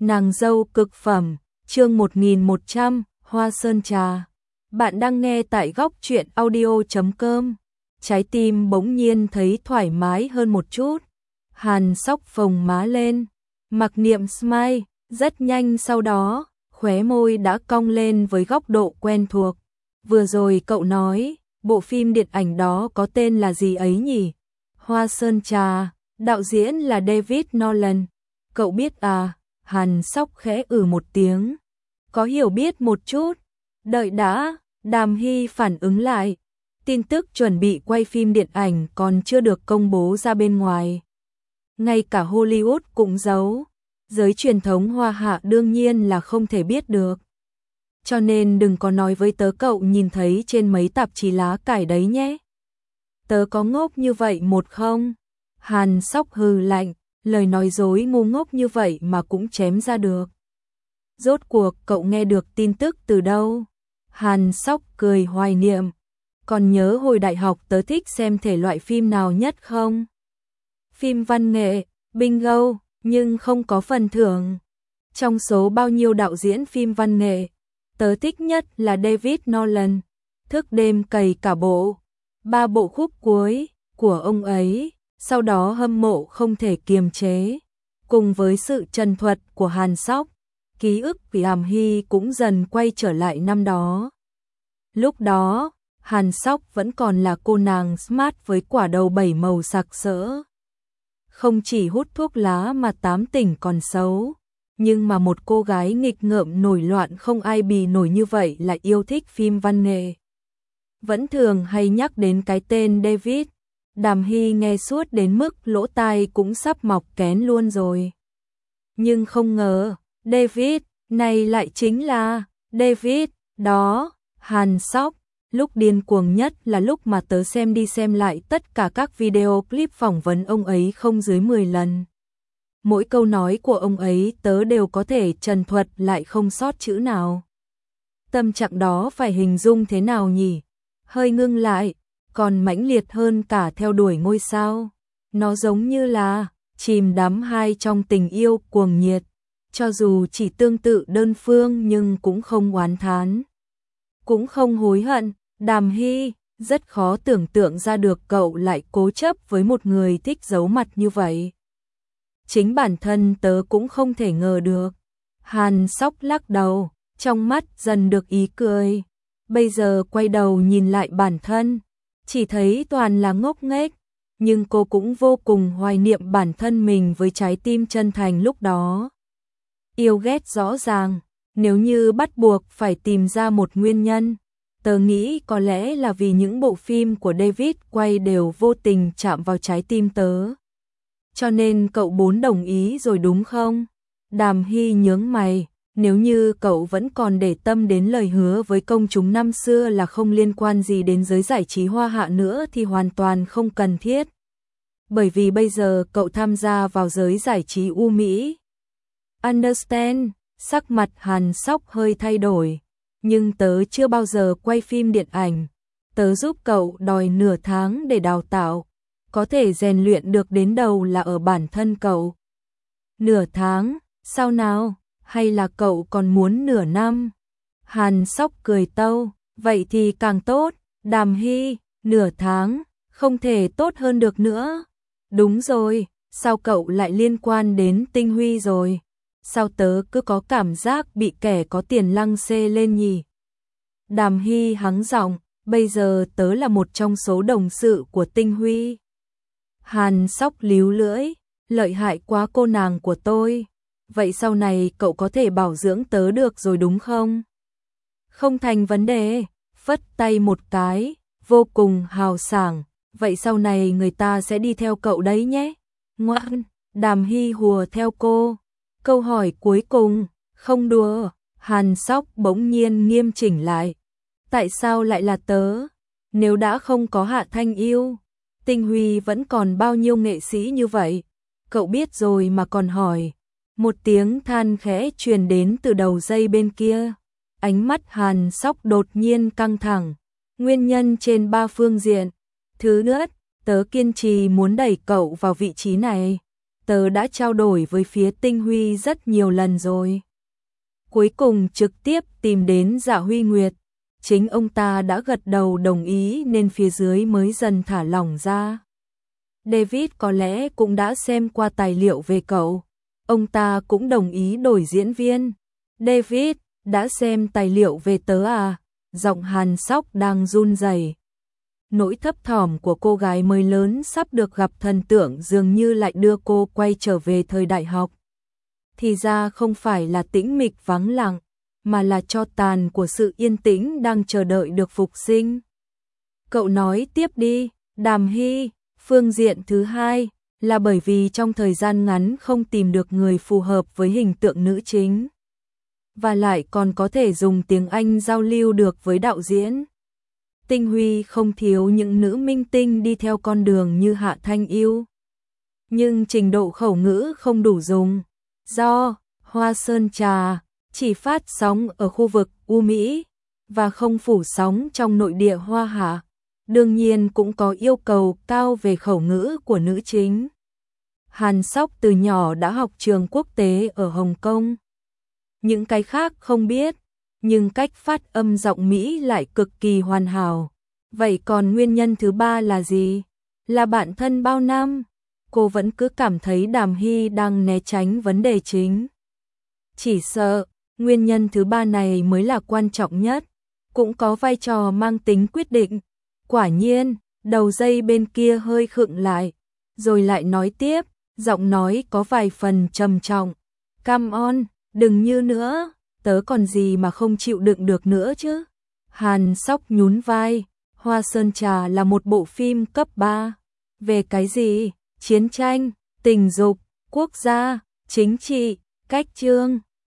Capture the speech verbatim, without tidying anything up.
Nàng dâu cực phẩm, chương một nghìn một trăm, Hoa Sơn Trà. Bạn đang nghe tại góc truyện audio chấm com. Trái tim bỗng nhiên thấy thoải mái hơn một chút. Hàn Sóc phồng má lên, mặc niệm smile, rất nhanh sau đó, khóe môi đã cong lên với góc độ quen thuộc. Vừa rồi cậu nói, bộ phim điện ảnh đó có tên là gì ấy nhỉ? Hoa Sơn Trà, đạo diễn là David Nolan. Cậu biết à? Hàn Sóc khẽ ử một tiếng. Có hiểu biết một chút. Đợi đã, Đàm Hy phản ứng lại. Tin tức chuẩn bị quay phim điện ảnh còn chưa được công bố ra bên ngoài. Ngay cả Hollywood cũng giấu. Giới truyền thống Hoa Hạ đương nhiên là không thể biết được. Cho nên đừng có nói với tớ cậu nhìn thấy trên mấy tạp chí lá cải đấy nhé. Tớ có ngốc như vậy một không? Hàn Sóc hừ lạnh, lời nói dối ngu ngốc như vậy mà cũng chém ra được. Rốt cuộc cậu nghe được tin tức từ đâu? Hàn Sóc cười hoài niệm. Còn nhớ hồi đại học tớ thích xem thể loại phim nào nhất không? Phim văn nghệ, bingo, nhưng không có phần thưởng. Trong số bao nhiêu đạo diễn phim văn nghệ, tớ thích nhất là David Nolan. Thức đêm cày cả bộ, ba bộ khúc cuối của ông ấy, sau đó hâm mộ không thể kiềm chế. Cùng với sự trần thuật của Hàn Sóc, ký ức của Đàm Hy cũng dần quay trở lại năm đó. Lúc đó, Hàn Sóc vẫn còn là cô nàng smart với quả đầu bảy màu sặc sỡ. Không chỉ hút thuốc lá mà tám tỉnh còn xấu. Nhưng mà một cô gái nghịch ngợm nổi loạn không ai bì nổi như vậy lại yêu thích phim văn nghệ. Vẫn thường hay nhắc đến cái tên David. Đàm Hy nghe suốt đến mức lỗ tai cũng sắp mọc kén luôn rồi. Nhưng không ngờ, David này lại chính là David đó. Hàn Sóc, lúc điên cuồng nhất là lúc mà tớ xem đi xem lại tất cả các video clip phỏng vấn ông ấy không dưới mười lần. Mỗi câu nói của ông ấy tớ đều có thể trần thuật lại không sót chữ nào. Tâm trạng đó phải hình dung thế nào nhỉ? Hơi ngưng lại, còn mãnh liệt hơn cả theo đuổi ngôi sao. Nó giống như là chìm đắm hai trong tình yêu cuồng nhiệt, cho dù chỉ tương tự đơn phương nhưng cũng không oán thán, cũng không hối hận. Đàm Hy, rất khó tưởng tượng ra được cậu lại cố chấp với một người thích giấu mặt như vậy. Chính bản thân tớ cũng không thể ngờ được. Hàn Sóc lắc đầu, trong mắt dần được ý cười. Bây giờ quay đầu nhìn lại bản thân, chỉ thấy toàn là ngốc nghếch, nhưng cô cũng vô cùng hoài niệm bản thân mình với trái tim chân thành lúc đó. Yêu ghét rõ ràng, nếu như bắt buộc phải tìm ra một nguyên nhân, tớ nghĩ có lẽ là vì những bộ phim của David quay đều vô tình chạm vào trái tim tớ. Cho nên cậu bốn đồng ý rồi đúng không? Đàm Hy nhướng mày, nếu như cậu vẫn còn để tâm đến lời hứa với công chúng năm xưa là không liên quan gì đến giới giải trí Hoa Hạ nữa thì hoàn toàn không cần thiết. Bởi vì bây giờ cậu tham gia vào giới giải trí U Mỹ. Understand, sắc mặt Hàn Sóc hơi thay đổi, nhưng tớ chưa bao giờ quay phim điện ảnh. Tớ giúp cậu đòi nửa tháng để đào tạo. Có thể rèn luyện được đến đâu là ở bản thân cậu. Nửa tháng, sao nào? Hay là cậu còn muốn nửa năm? Hàn Sóc cười tâu, vậy thì càng tốt. Đàm Hy, nửa tháng, không thể tốt hơn được nữa. Đúng rồi, sao cậu lại liên quan đến Tinh Huy rồi? Sao tớ cứ có cảm giác bị kẻ có tiền lăng xê lên nhỉ? Đàm Hy hắng giọng, bây giờ tớ là một trong số đồng sự của Tinh Huy. Hàn Sóc líu lưỡi, lợi hại quá cô nàng của tôi. Vậy sau này cậu có thể bảo dưỡng tớ được rồi đúng không? Không thành vấn đề, phất tay một cái, vô cùng hào sảng. Vậy sau này người ta sẽ đi theo cậu đấy nhé. Ngoan, Đàm Hy hùa theo cô. Câu hỏi cuối cùng, không đùa. Hàn Sóc bỗng nhiên nghiêm chỉnh lại. Tại sao lại là tớ? Nếu đã không có Hạ Thanh Yêu, Tinh Huy vẫn còn bao nhiêu nghệ sĩ như vậy? Cậu biết rồi mà còn hỏi. Một tiếng than khẽ truyền đến từ đầu dây bên kia. Ánh mắt Hàn Sóc đột nhiên căng thẳng. Nguyên nhân trên ba phương diện. Thứ nhất, tớ kiên trì muốn đẩy cậu vào vị trí này. tớ đã trao đổi với phía Tinh Huy rất nhiều lần rồi. Cuối cùng trực tiếp tìm đến Dạ Huy Nguyệt, chính ông ta đã gật đầu đồng ý nên phía dưới mới dần thả lỏng ra. David có lẽ cũng đã xem qua tài liệu về cậu, ông ta cũng đồng ý đổi diễn viên. David, đã xem tài liệu về tớ à? Giọng Hàn Sóc đang run rẩy. Nỗi thấp thỏm của cô gái mới lớn sắp được gặp thần tượng dường như lại đưa cô quay trở về thời đại học. Thì ra không phải là tĩnh mịch vắng lặng, mà là tro tàn của sự yên tĩnh đang chờ đợi được phục sinh. Cậu nói tiếp đi. Đàm Hy, phương diện thứ hai, là bởi vì trong thời gian ngắn không tìm được người phù hợp với hình tượng nữ chính. Và lại còn có thể dùng tiếng Anh giao lưu được với đạo diễn. Tinh Huy không thiếu những nữ minh tinh đi theo con đường như Hạ Thanh Yêu. Nhưng trình độ khẩu ngữ không đủ dùng. Do Hoa Sơn Trà chỉ phát sóng ở khu vực U Mỹ và không phủ sóng trong nội địa Hoa Hạ, đương nhiên cũng có yêu cầu cao về khẩu ngữ của nữ chính. Hàn Sóc từ nhỏ đã học trường quốc tế ở Hồng Kông. Những cái khác không biết, nhưng cách phát âm giọng Mỹ lại cực kỳ hoàn hảo. Vậy còn nguyên nhân thứ ba là gì? Là bạn thân bao năm? Cô vẫn cứ cảm thấy Đàm Hy đang né tránh vấn đề chính. Chỉ sợ, nguyên nhân thứ ba này mới là quan trọng nhất, cũng có vai trò mang tính quyết định. Quả nhiên, đầu dây bên kia hơi khựng lại, rồi lại nói tiếp, giọng nói có vài phần trầm trọng. Come on, đừng như nữa, tớ còn gì mà không chịu đựng được nữa chứ. Hàn Sóc nhún vai, Hoa Sơn Trà là một bộ phim cấp ba. Về cái gì? Chiến tranh, tình dục, quốc gia, chính trị, cách chương.